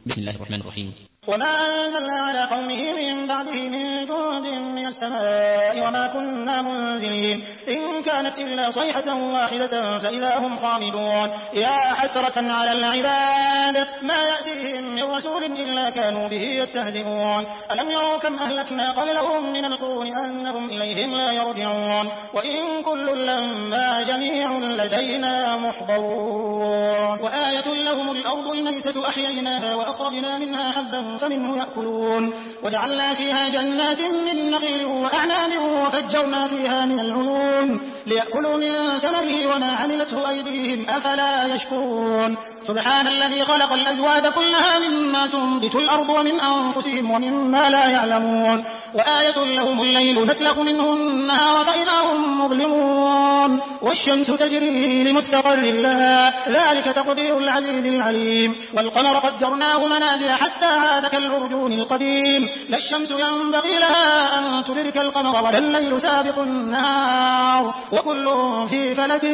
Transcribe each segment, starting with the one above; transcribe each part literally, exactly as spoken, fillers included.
بسم الله الرحمن الرحيم. وما أنزلنا على قومه من بعده من جند من السماء وما كنا منزلين إن كانت إلا صيحة واحدة فإذا هم خامدون. يا حسرة على العباد ما يأتيهم من رسول إلا كانوا به يستهزئون. ألم يروا كم أهلكنا قبلهم من القرون أنهم إليهم لا يرجعون وإن كل لما جميع لدينا محضرون. وآية لهم الأرض الميتة أحييناها وأخرجنا منها حبا فمنه يأكلون وجعلنا فيها جنات من نخيل وأعناب وفجرنا فيها من العيون ليأكلوا من ثمره وما عملته أيديهم أفلا يشكرون. سبحان الذي خلق الأزواج كلها مما تنبت الأرض ومن أنفسهم ومما لا يعلمون. وآية لهم الليل نسلخ منه النهار فإذا هم مظلمون والشمس تجري لمستقر لها ذلك تقدير العزيز العليم. والقمر قدرناه منازل حتى عاد كالعرجون القديم لا الشمس ينبغي لها أن تدرك القمر ولا الليل سابق النهار وكل في فلك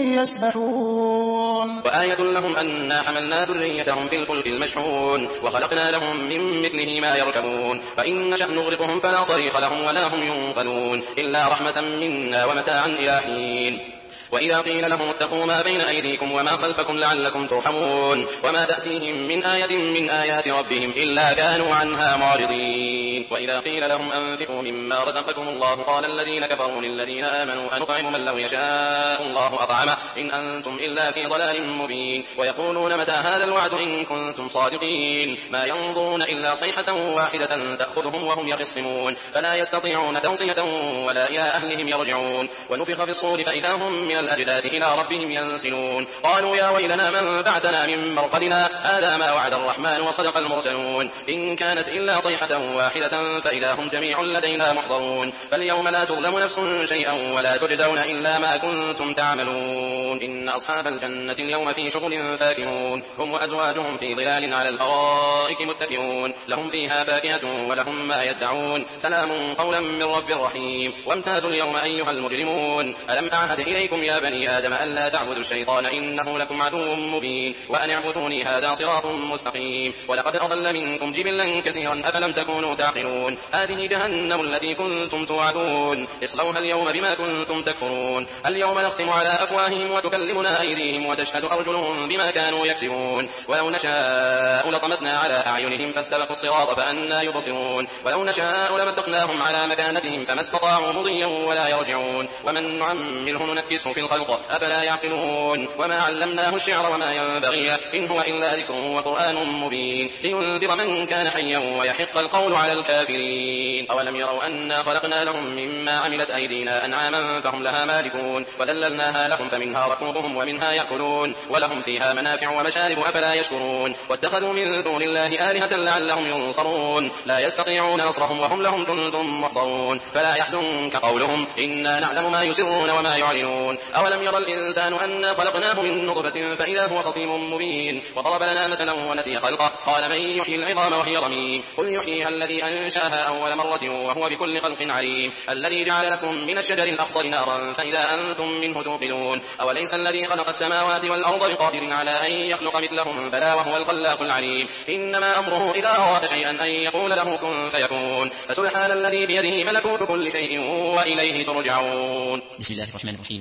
يسبحون. وآية لهم أنا حملنا ذريتهم في الفلك المشحون وخلقنا لهم من مثله ما يركبون فإن نشأ نغرقهم فلا طريق لهم ولا هم ينقذون إلا رحمة منا ومتاعا إلى حين. وإذا قيل لهم اتقوا ما بين أيديكم وما خلفكم لعلكم ترحمون وما تأتيهم من آية من آيات ربهم إلا كانوا عنها معرضين. وإذا قيل لهم أنفقوا مما رزقكم الله قال الذين كفروا للذين آمنوا أنطعم من لو يشاء الله أطعمه إن أنتم إلا في ضلال مبين. ويقولون متى هذا الوعد إن كنتم صادقين ما ينظرون إلا صيحة واحدة تأخذهم وهم يخصمون فلا يستطيعون توصية ولا إلى أهلهم يرجعون. ونفخ في الصور فإذا هم من الأجداث إلى ربهم ينسلون قالوا يا ويلنا من بعثنا من مرقدنا هذا ما وعد الرحمن وصدق المرسلون إن كانت إلا صيحة واحدة فإذا هم جميع لدينا محضرون. فاليوم لا تظلم نفس شيئا ولا تجزون إلا ما كنتم تعملون. إن أصحاب الجنة اليوم في شغل فاكهون هم وأزواجهم في ظلال على الأرائك متكئون لهم فيها فاكهة ولهم ما يدعون سلام قولا من رب رحيم. وامتازوا اليوم أيها المجرمون ألم أعهد إليكم يا بني آدم ألا تعبدوا الشيطان إنه لكم عدو مبين وأن اعبدوني هذا صراط مستقيم. ولقد أضل منكم جبلا كثيرا أفلم تكونوا تعقلون. هذه جهنم التي كنتم توعدون اصلوها اليوم بما كنتم تكفرون. اليوم نختم على أفواههم وتكلمنا أيديهم وتشهد أرجلهم بما كانوا يكسبون. ولو نشاء لطمسنا على أعينهم فاستبقوا الصراط فأنى يبصرون. ولو نشاء لمسخناهم على مكانتهم فما استطاعوا مضيا ولا يرجعون. ومن نعمره ننكسه في الخلق أفلا يعقلون. وما علمناه الشعر وما ينبغي إن هو إلا ذكر وقرآن مبين لينذر من كان حيا ويحق القول على الكافرين. أولم يروا أنا خلقنا لهم مما عملت أيدينا أنعاما فهم لها مالكون وذللناها لهم فمنها ركوبهم ومنها يأكلون ولهم فيها منافع ومشارب أفلا يشكرون. واتخذوا من دون الله آلهة لعلهم ينصرون لا يستطيعون نصرهم وهم لهم جند محضرون. فلا يحزنك قولهم إنا نعلم ما يسرون وما يعلنون. أولم يرى الإنسان أنا خلقناه من نطفة فإذا هو خصيم مبين. وضرب لنا مثلا ونسي خلقه قال من يحيي العظام وهي رميم قل يحييها الذي أنشاها أول مرة وهو بكل خلق عليم. الذي جعل لكم من الشجر الأخضر نارا فإذا أنتم منه توقدون. أوليس الذي خلق السماوات والأرض بقادر على أن يخلق مثلهم بلى وهو الخلاق العليم. إنما أمره إذا أراد شيئا أن يقول له كن فيكون. فسبحان الذي بيده ملكوت كل شيء وإليه ترجعون. بسم الله الرحمن الرحيم.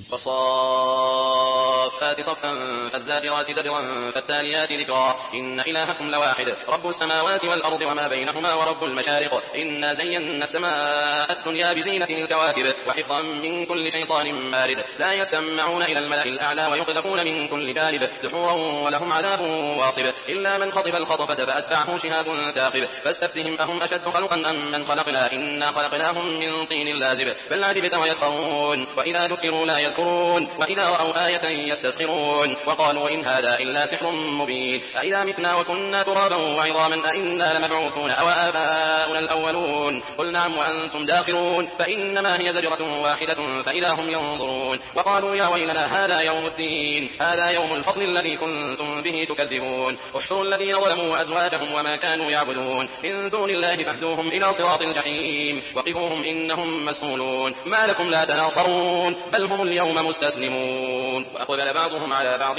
والصافات صفا فالزاجرات زجرا فالتاليات ذكرا إن إلهكم لواحد رب السماوات والأرض وما بينهما ورب المشارق. إنا زينا السماء الدنيا بزينة الكواكب وحفظا من كل شيطان مارد لا يسمعون إلى الملأ الأعلى ويقذفون من كل جانب دحورا ولهم عذاب واصب إلا من خطف الخطفة فأتبعه شهاب ثاقب. فاستفتهم أهم أشد خلقا أم من خلقنا إنا خلقناهم من طين لازب بل عجبت ويسخرون. وإذا ذكروا لا يذكرون وإذا رأوا آية يستسخرون وقالوا إن هذا إلا سحر مبين. أإذا متنا وكنا ترابا وعظاما أإنا لمبعوثون أو آباؤنا الأولون قل نعم وأنتم داخرون. فإنما هي زجرة واحدة فإذا هم ينظرون. وقالوا يا ويلنا هذا يوم الدين هذا يوم الفصل الذي كنتم به تكذبون. احشروا الذين ظلموا وأزواجهم وما كانوا يعبدون من دون الله فاهدوهم إلى صراط الجحيم وقفوهم إنهم مسؤولون. ما لكم لا تناصرون بل هم اليوم مستسلمون. وأقبل بعضهم على بعض بعض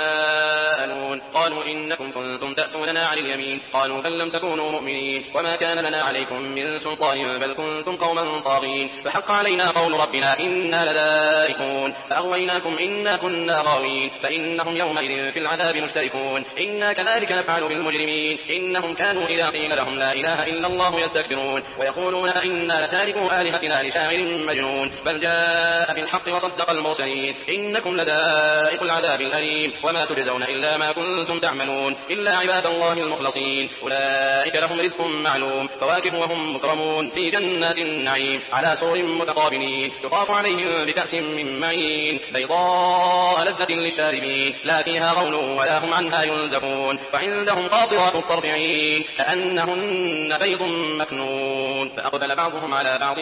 يتساءلون قالوا إنكم كنتم تأتوننا عن اليمين قالوا بل لم تكونوا مؤمنين وما كان لنا عليكم من سلطان بل كنتم قوما طاغين فحق علينا قول ربنا إنا لذائقون فأغويناكم إنا كنا غاوين فإنهم يومئذ في العذاب مشتركون إنا كذلك نفعل بالمجرمين إنهم كانوا إذا قيل لهم لا إله إلا الله يستكبرون ويقولون إنا لتاركوا آلهتنا لشاعر مجنون بل جاء بالحق وصدق المرسلين إنكم لذائق العذاب الأليم وما تجزون إلا ما كنتم تعملون إلا عباد الله المخلصين أولئك لهم رزق معلوم فواكه وهم مكرمون في جنات النعيم على سور متقابلين يطاف عليهم بكأس من معين بيضاء لذة للشاربين لا فيها غول ولا هم عنها ينزفون وعندهم قاصرات الطرف عين كأنهن بيض مكنون فأقبل بعضهم على بعض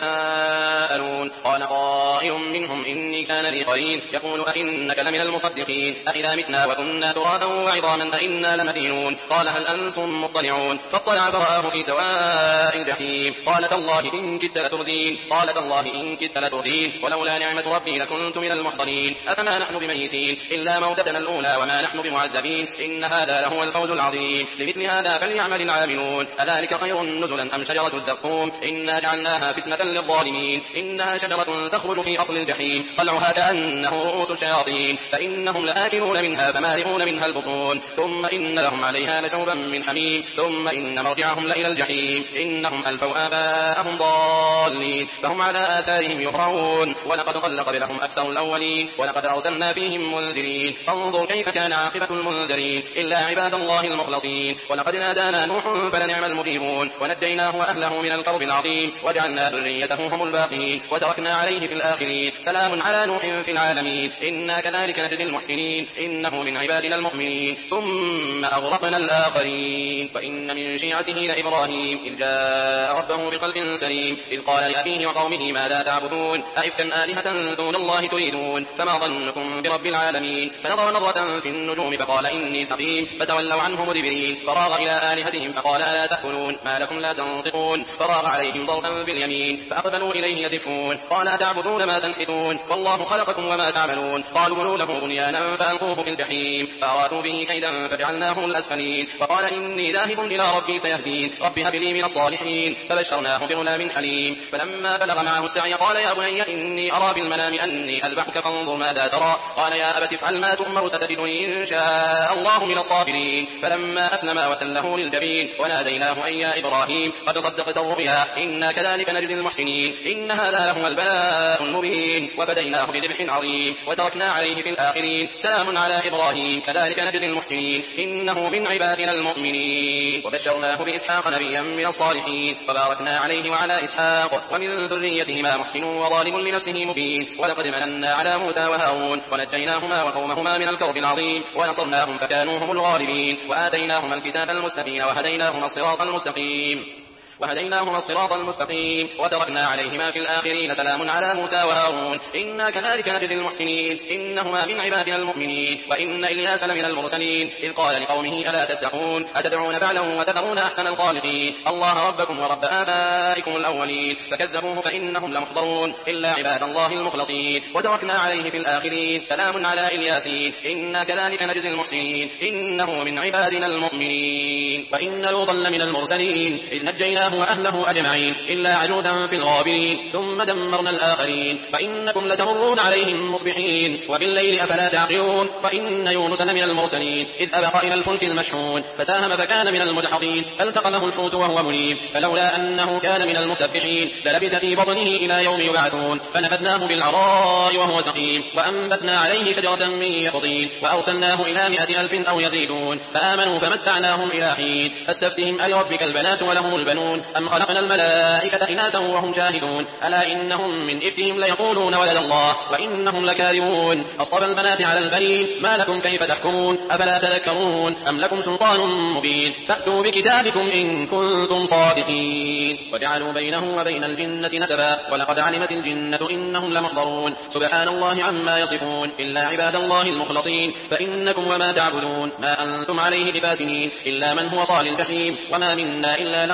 يتساءلون قال قائل منهم إني كان لي قرين يقول أئنك لمن المصدقين أئذا متنا وكنا ترابا وعظاما أئنا لمدينون قال هل أنتم مطلعون فاطلع فرآه في سواء الجحيم قال تالله إن كدت لتردين قال تالله إن كدت لتردين ولولا نعمة ربي لكنت من المحضرين أفما نحن بميتين إلا موتتنا الأولى وما نحن بمعذبين إن هذا لهو الفوز العظيم لمثل هذا فليعمل العاملون أذلك خير نزلا أم شجرة الزقوم إنا جعلناها فتنة للظالمين إنها شجرة تخرج في أصل الجحيم طلعها كأنه رؤوس الشياطين فإنهم لآكلون منها فمالئون منها البطون ثم إن لهم عليها لشوبا من حميم ثم إن مرجعهم لإلى الجحيم إنهم ألفوا آباءهم ضالين فهم على آثارهم يهرعون ولقد ضل قبلهم أكثر الأولين ولقد أرسلنا فيهم منذرين فانظر كيف كان عاقبة المنذرين إلا عباد الله المخلصين ولقد نادانا نوح فلنعم المجيبون ونجيناه وأهله من الكرب العظيم وجعلنا ذريته هم الباقين وتركنا عليه في الآخرين سلام على نوح في العالمين إنا كذلك نجزي المحسنين إنه من عبادنا المؤمنين ثم أغرقنا الآخرين وإن من شيعته لإبراهيم إذ جاء ربه بقلب سليم إذ قال لأبيه وقومه ماذا تعبدون أئفكا آلهة دون الله تريدون فما ظنكم برب العالمين فنظر نظرة في النجوم فقال إني سقيم فتولوا عنه مدبرين فراغ إلى آلهتهم فقال ألا تأكلون ما لكم لا تنطقون فراغ عليهم ضربا باليمين فأقبلوا إليه يزفون قال أتعبدون ما تنحتون والله خلقكم وما تعملون قالوا بنوا له بنيانا فألقوه في الجحيم فأرادوا به كيدا فجعلناهم الأسفلين فقال إني ذاهب إلى ربي سيهدين رب هب لي من الصالحين فبشرناه بغلام حليم فلما بلغ معه السعي قال يا بني إني أرى بالمنام أني أذبحك فانظر ماذا ترى قال يا أبت افعل ما تؤمر ستجدني إن شاء الله من الصابرين فلما أسلم وتله للجبين وناديناه أن يا إبراهيم قد صدقت الرؤيا إنا كذلك نجزي المحسنين إن هذا لهو البلاء المبين وفديناه بذبح عظيم وتركنا عليه في الآخرين سلام على إبراهيم كذلك نجزي المحسنين إنه من عبادنا المؤمنين وبشرناه بإسحاق نبيا من الصالحين وباركنا عليه وعلى إسحاق ومن ذريتهما محسن وظالم لنفسه مبين ولقد مننا على موسى وهارون ونجيناهما وقومهما من الكرب العظيم ونصرناهم فكانوا هم الغالبين وآتيناهما الكتاب المستبين وهديناهما الصراط المستقيم وهديناهما الصراط المستقيم وتركنا عليهما في الآخرين سلام على موسى وهارون إنا كذلك نجزي المحسنين إنهما من عبادنا المؤمنين وإن إلياس لمن المرسلين إذ قال لقومه ألا تتقون أتدعون بعلا وتذرون أحسن الخالقين الله ربكم ورب آبائكم الأولين فكذبوه فإنهم لمحضرون إلا عباد الله المخلصين وتركنا عليه في الآخرين سلام على إلياسين إنا كذلك نجزي المحسنين إنه من عبادنا المؤمنين وإن لوطا لمن المرسلين إذ نجيناه وأهله أجمعين إلا عجوزا في الغابرين ثم دمرنا الآخرين فإنكم لتمرون عليهم مصبحين وبالليل أفلا تعقلون وإن يونس لمن المرسلين إذ أبق إلى الفلك المشحون فساهم فكان من المدحضين فالتقمه الحوت وهو مليم فلولا أنه كان من المسبحين للبث في بطنه إلى يوم يبعثون فنبذناه بالعراء وهو سقيم وأنبتنا عليه شجرة من يقطين وأرسلناه إلى مائة ألف أو يزيدون فآمنوا فمتعناهم إلى حين فاستفتهم ألربك البنات ولهم البنون أم خلقنا الملائكة إناثا وهم شاهدون ألا إنهم من إفكهم ليقولون ولد الله وإنهم لكاذبون أصطفى البنات على البنين ما لكم كيف تحكمون أفلا تذكرون أم لكم سلطان مبين فأتوا بكتابكم إن كنتم صادقين وجعلوا بينه وبين الجنة نسبا ولقد علمت الجنة إنهم لمحضرون سبحان الله عما يصفون إلا عباد الله المخلصين فإنكم وما تعبدون ما أنتم عليه بفاتنين إلا من هو صال الجحيم وما منا إلا له مقام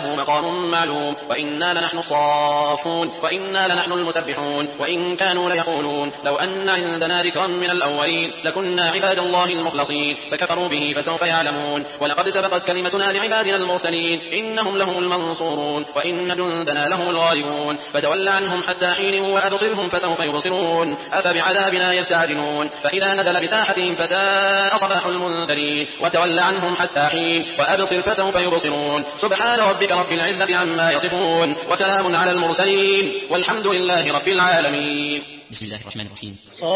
معلوم وإنا لنحن الصافون وإنا لنحن المسبحون وإن كانوا ليقولون لو أن عندنا ذكرا من الأولين لكنا عباد الله المخلصين فكفروا به فسوف يعلمون ولقد سبقت كلمتنا لعبادنا المرسلين إنهم لهم المنصورون وإن جندنا لهم الغالبون فتول عنهم حتى حين وأبصرهم فسوف يبصرون أفبعذابنا يستعجلون فإذا نزل بساحتهم فساء صباح المنذرين وتول عنهم حتى حين وأبصر فسوف يبصرون سبحان ربك رب العزة عما يصفون وسلام على المرسلين والحمد لله رب العالمين. بسم الله الرحمن الرحيم.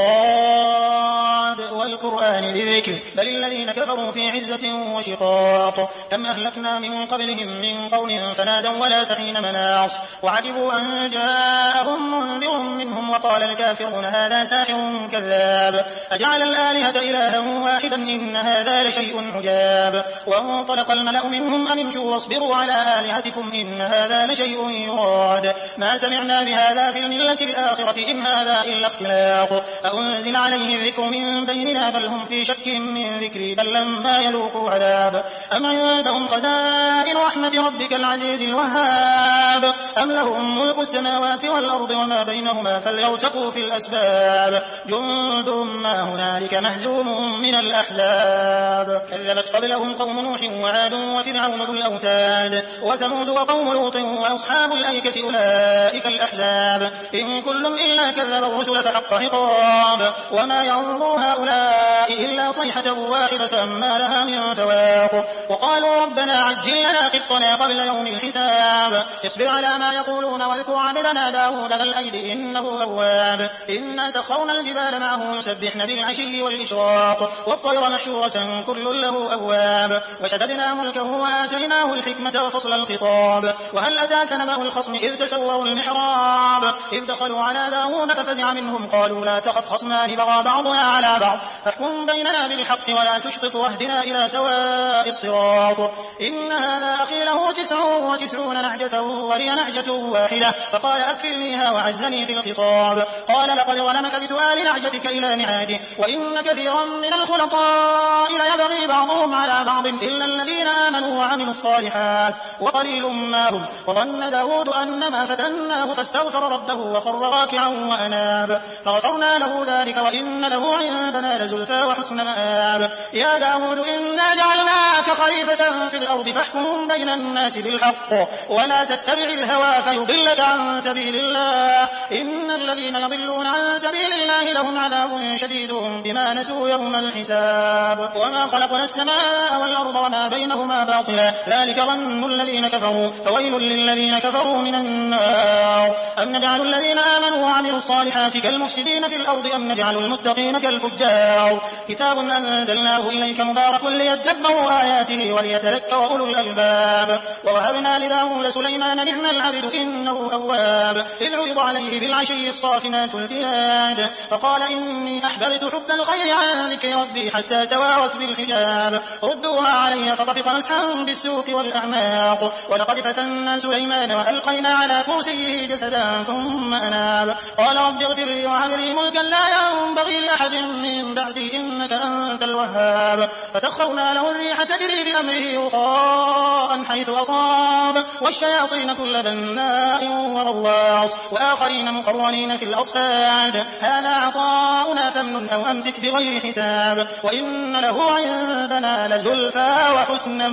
صاد والقرآن ذي بل الذين كفروا في عزة وشقاق كم أهلكنا من قبلهم من قرن فنادوا ولا تحين مناص وعجبوا أن جاءهم منذر منهم وقال الكافرون هذا ساحر كذاب أجعل الآلهة إلها واحدا إن هذا لشيء عجاب وانطلق الملأ منهم أن امشوا واصبروا على آلهتكم إن هذا لشيء يراد ما سمعنا بهذا في الملة الآخرة إن هذا إلا اختلاق أنزل عليه الذكر من بيننا بل هم في شك من ذكري بل لما يذوقوا عذاب أم عندهم خزائن رحمة ربك العزيز الوهاب أم لهم ملك السماوات والأرض وما بينهما فليرتقوا في الأسباب جند ما هنالك مهزوم من الأحزاب كذبت قبلهم قوم نوح وعاد وفرعون ذو الأوتاد وثمود وقوم لوط وأصحاب الأيكة أولئك الأحزاب إن كل إلا كذب الرسل فحق عقاب وما ينظر هؤلاء إلا صيحة واحدة ما لها من فواق وقالوا ربنا عجل لنا قطنا قبل يوم الحساب اصبر على ما يقولون واذكر عبدنا داود ذا الأيد إنه أواب إنا سخرنا الجبال معه يسبحن بالعشي والإشراق والطير محشورة كل له أواب وشددنا ملكه وآتيناه الحكمة وفصل الخطاب وهل أتاك نبأ الخصم إذ تسوروا المحراب إذ دخلوا على داود ففزع منهم قالوا لا تخف خصمان بغى بعضنا على بعض فاحكم بيننا بالحق ولا تشطط واهدنا إلى سواء الصراط إن هذا أخي له تسع وتسعون نعجة ولي نعجة واحدة فقال أكفلنيها وعزني في الخطاب قال لقد ظلمك بسؤال نعجتك إلى نعاجه وإن كثيرا من الخلطاء ليبغي بعضهم على بعض إلا الذين آمنوا وعملوا الصالحات وقليل ما هم وظن داود أنما فتناه فاستغفر ربه وخر راكعا وأناب فغفرنا له ذلك وإن له عندنا لزلفى وحسن مآب يا داود إنا جعلناك خليفة في الأرض فاحكم بين الناس بالحق ولا تتبع الهوى فيضلك عن سبيل الله إن الذين يضلون عن سبيل الله لهم عذاب شديد بما نسوا يوم الحساب وما خلقنا السماء والأرض وما بينهما باطلا ذلك ظن الذين كفروا فويل للذين كفروا من النار أم نجعل الذين آمنوا وعملوا الصالحات كالمفسدين في الأرض أم نجعل المتقين كالفجار كتاب أنزلناه إليك مبارك ليدبروا آياته وليتذكر أولو الألباب ووهبنا لداود سليمان نعم العبد إنه أواب إذ عرض عليه بالعشي الصافنات الجياد فقال إني أحببت حب الخير عن ذكر ربي حتى توارت بالحجاب ردوها علي فطفق مسحا بالسوق والأعناق ولقد فتنا سليمان وألقينا على كرسيه جسدا ثم أناب قال رب اغفر لي وهب لي ملكا لا ينبغي لأحد من بعدي إنك أنت الوهاب فسخرنا له الريح تجري بأمره رخاء حيث أصاب والشياطين كل بناء وغواص وآخرين مقرنين في الأصفاد هذا عطاؤنا فامنن أو أمسك بغير حساب وإن له عندنا لزلفى وحسن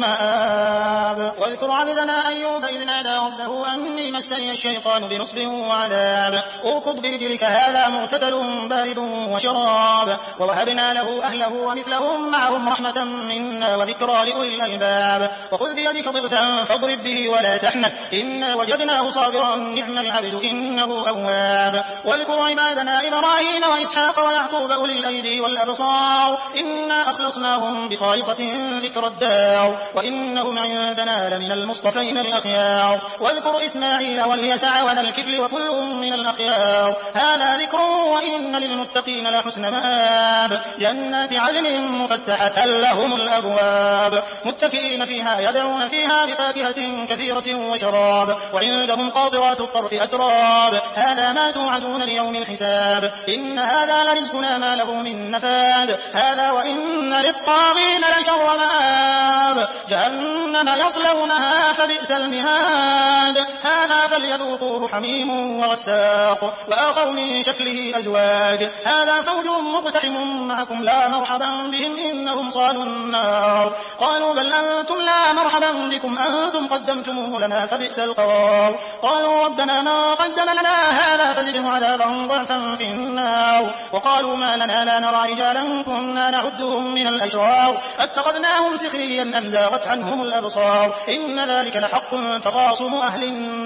مآب واذكر عبدنا أيوب إذ نادى ربه أني مسني الشيطان بنصب وعذاب اركض برجلك هذا مغتسل بارد وشراب ووهبنا له أهله ومثلهم معهم رحمة منا وذكرى لأولي الألباب وخذ بيدك ضغثا فاضرب به ولا تحنث إنا وجدناه صابرا نعم العبد إنه أواب واذكر عبادنا إبراهيم وإسحاق ويعقوب أولي الأيدي والأبصار إنا أخلصناهم بخالصة ذكر الدار وإنهم عندنا لمن المصطفين الأخيار واذكر إسماعيل واليسع وذا الكفل وكل من الأخيار هذا ذكر وإن للمتقين لحسن مآب جنات عدن مفتحة لهم الأبواب متكئين فيها يدعون فيها بفاكهة كثيرة وشراب وعندهم قاصرات الطرف أتراب هذا ما توعدون ليوم الحساب إن هذا لرزقنا ما له من نفاد هذا وإن للطاغين لشر مآب جهنم يصلى يصلونها فبئس المهاد هذا فليذوقوه حميم وغساق وآخر من شكله أزواج هذا فوج مقتحم معكم لا مرحبا بهم إنهم صالوا النار قالوا بل أنتم لا مرحبا بكم أنتم قدمتموه لنا فبئس القرار قالوا ربنا ما قدم لنا هذا فزده عذابا ضعفا في النار وقالوا ما لنا لا نرى رجالا كنا نعدهم من الأشرار اتخذناهم سخريا أم زاغت عنهم الأبصار إن ذلك لحق تخاصم أهل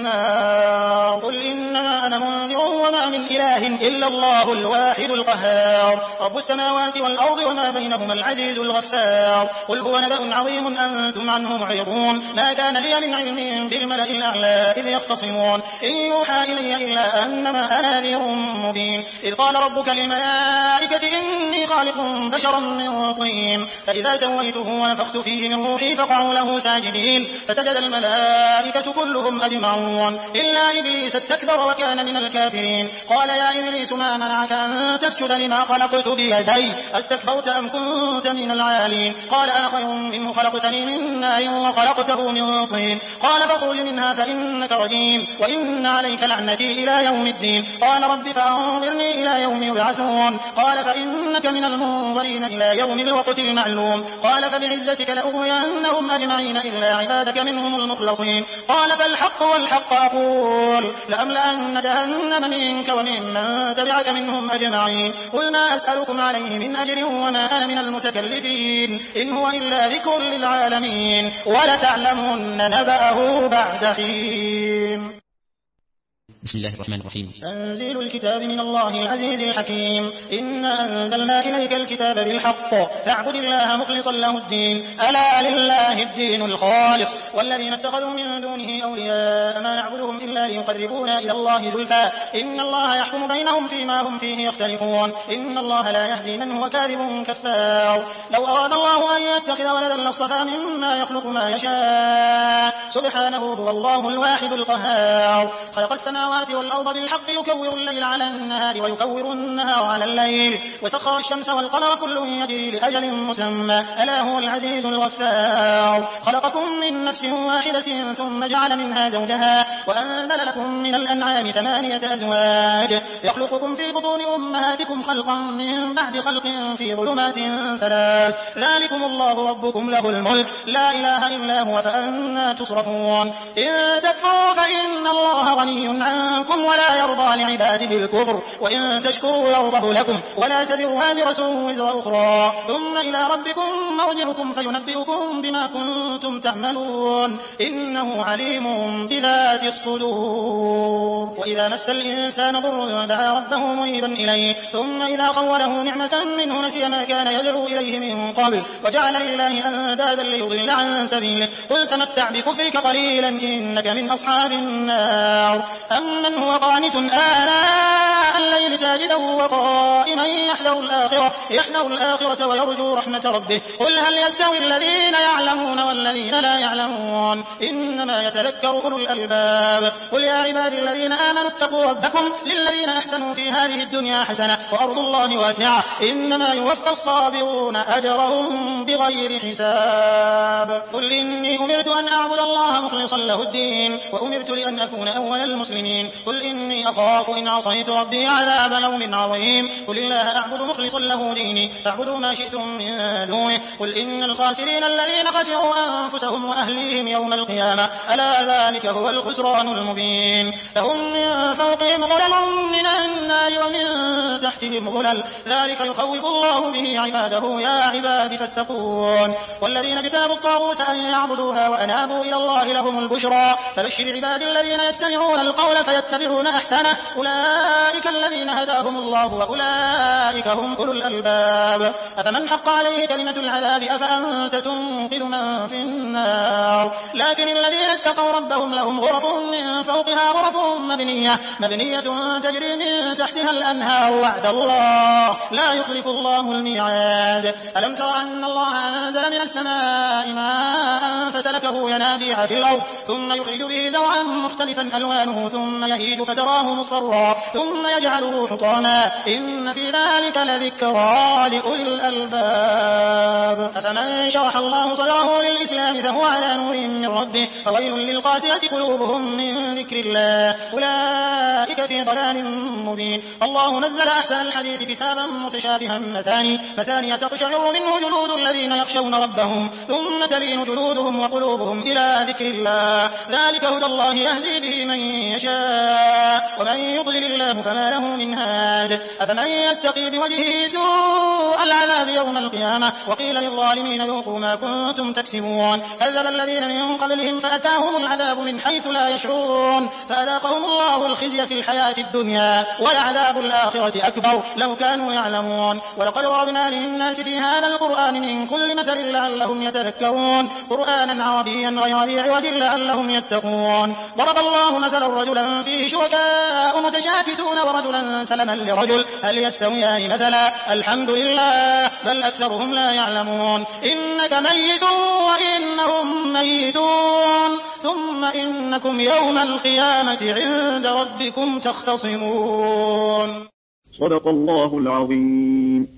النار قل إنما أنا منذر وما من إله إلا الله الواحد القهار رب السماوات والأرض وما بينهما العزيز الغفار قل هو نبأ عظيم أنتم عنه معرضون ما كان لي من علم بالملأ الأعلى إذ يختصمون إن يوحى إلي إلا أنما أنا نذير مبين إذ قال ربك للملائكة إني خالق بشرا من طين فإذا سويته ونفخت فيه من روحي فقعوا له ساجدين فسجد الملائكة كلهم أجمعون إلا إبليس استكبر وكان من الكافرين قال يا إبليس ما منعك أن تسجد لما خلقت بيدي أستكبرت أم كنت من العالين قال أنا خير منه خلقتني من نار وخلقته من طين قال فاخرج منها فإنك رجيم وإن عليك لعنتي إلى يوم الدين قال رب فأنظرني إلى يوم يبعثون قال فإنك من المنظرين إلى يوم الوقت المعلوم قال فبعزتك لأغوينهم أجمعين إلا عبادك منهم المخلصين قال فالحق والحق أقول لأملأن جهنم منك وممن تبعك منهم أجمعين قل ما أسألكم عليه من أجر وما أنا من المتكلفين إن هو إلا ذكر للعالمين ولتعلمن نبأه بعد حين بسم الله الرحمن الرحيم تنزيل الكتاب من الله العزيز الحكيم إنا أنزلنا إليك الكتاب بالحق فاعبد الله مخلصا له الدين ألا لله الدين الخالص والذين اتخذوا من دونه أولياء ما نعبدهم إلا ليقربونا إلى الله زلفى إن الله يحكم بينهم فيما هم فيه يختلفون إن الله لا يهدي من هو كاذب كفار لو أراد الله أن يتخذ ولدا لاصطفى مما يخلق ما يشاء سبحانه هو الله الواحد القهار خلق السماوات والأرض بالحق يكور الليل على النهار ويكور النهار على الليل وسخر الشمس والقمر كل يجري لأجل مسمى ألا هو العزيز الغفار خلقكم من نفس واحدة ثم جعل منها زوجها وأنزل لكم من الأنعام ثمانية أزواج يخلقكم في بطون أمهاتكم خلقا من بعد خلق في ظلمات ثلاث ذلكم الله ربكم له الملك لا إله إلا هو فأنا تصرفون إن تكفروا فإن الله غني عنكم ولا يرضى لعباده الكفر وإن تشكروا يرضه لكم ولا تزر وازرة وزر أخرى ثم إلى ربكم مرجعكم فينبئكم بما كنتم تعملون إنه عليم بذات الصدور وإذا مس الإنسان ضر دعا ربه منيبا إليه ثم إذا خوله نعمة منه نسي ما كان يدعو إليه من قبل وجعل لله أندادا ليضل عن سبيله قل تمتع بكفرك قليلا إنك من أصحاب النار أمن هو قانت آناء الليل ساجدا وقائما يحذر الآخرة, يحذر الآخرة ويرجو رحمة ربه قل هل يستوي الذين يعلمون والذين لا يعلمون إنما يتذكر أولو الألباب قل يا عبادي الذين آمنوا اتقوا ربكم للذين أحسنوا في هذه الدنيا حسنة وأرض الله واسعة إنما يوفى الصابرون أجرهم بغير حساب قل إني أمرت أن أعبد الله مخلصا له الدين وأمرت لأن أكون أول المسلمين قل إني أخاف إن عصيت ربي عذاب يوم عظيم قل الله أعبد مخلصا له ديني فاعبدوا ما شئتم من دونه قل إن الخاسرين الذين خسروا أنفسهم وأهليهم يوم القيامة ألا ذلك هو الخسران المبين لهم من فوقهم ظلل من النار ومن تحتهم ظلل ذلك يخوف الله به عباده يا عباد فاتقون والذين اجتنبوا الطاغوت أن يعبدوها وأنابوا إلى الله لهم البشرى فبشر عباد الذين يستمعون القول فيتبعون أحسنه أولئك الذين هداهم الله وأولئك هم أولو الألباب أفمن حق عليه كلمة العذاب أفأنت تنقذ من في النار لكن الذين اتقوا ربهم لهم غرف من فوقها غرف مبنية مبنية تجري من تحتها الأنهار وعد الله لا يخلف الله الميعاد ألم تر أن الله أنزل من السماء ماء فسلكه ينابيع في الأرض ثم يخرج به زرعا مختلفا ألوانه ثم يهيج فتراه مصفرا ثم يجعله حطاما إن في ذلك لذكرى لأولي الألباب أفمن شرح الله صدره للإسلام فهو على نور من ربه فويل للقاسية قلوبهم من ذكر الله أولئك في ضلال مبين الله نزل أحسن الحديث كتابا متشابها مثاني مثاني تقشعر منه جلود الذين يخشون ربهم ثم تلين جلودهم وقلوبهم إلى ذكر الله ذلك هدى الله يهدي به من يشاء ومن يضلل الله فما له من هاد أفمن يتقي بوجهه سوء العذاب يوم القيامة وقيل للظالمين ذوقوا ما كنتم تكسبون كذب الذين من قبلهم فأتاهم العذاب من حيث لا يشعرون فأذاقهم الله الخزي في الحياة الدنيا ولعذاب الآخرة أكبر لو كانوا يعلمون ولقد ضربنا للناس في هذا القرآن من كل مثل لعلهم يتذكرون قرآنا عربيا غير ذي عوج لعلهم يتقون ضرب الله مثلا رجلا فيه شركاء متشاكسون ورجلا سلما لرجل هل يستويان مثلا الحمد لله بل أكثرهم لا يعلمون إنك ميت وإنهم ميتون ثم إنكم يوم القيامة عند ربكم تختصمون صدق الله العظيم.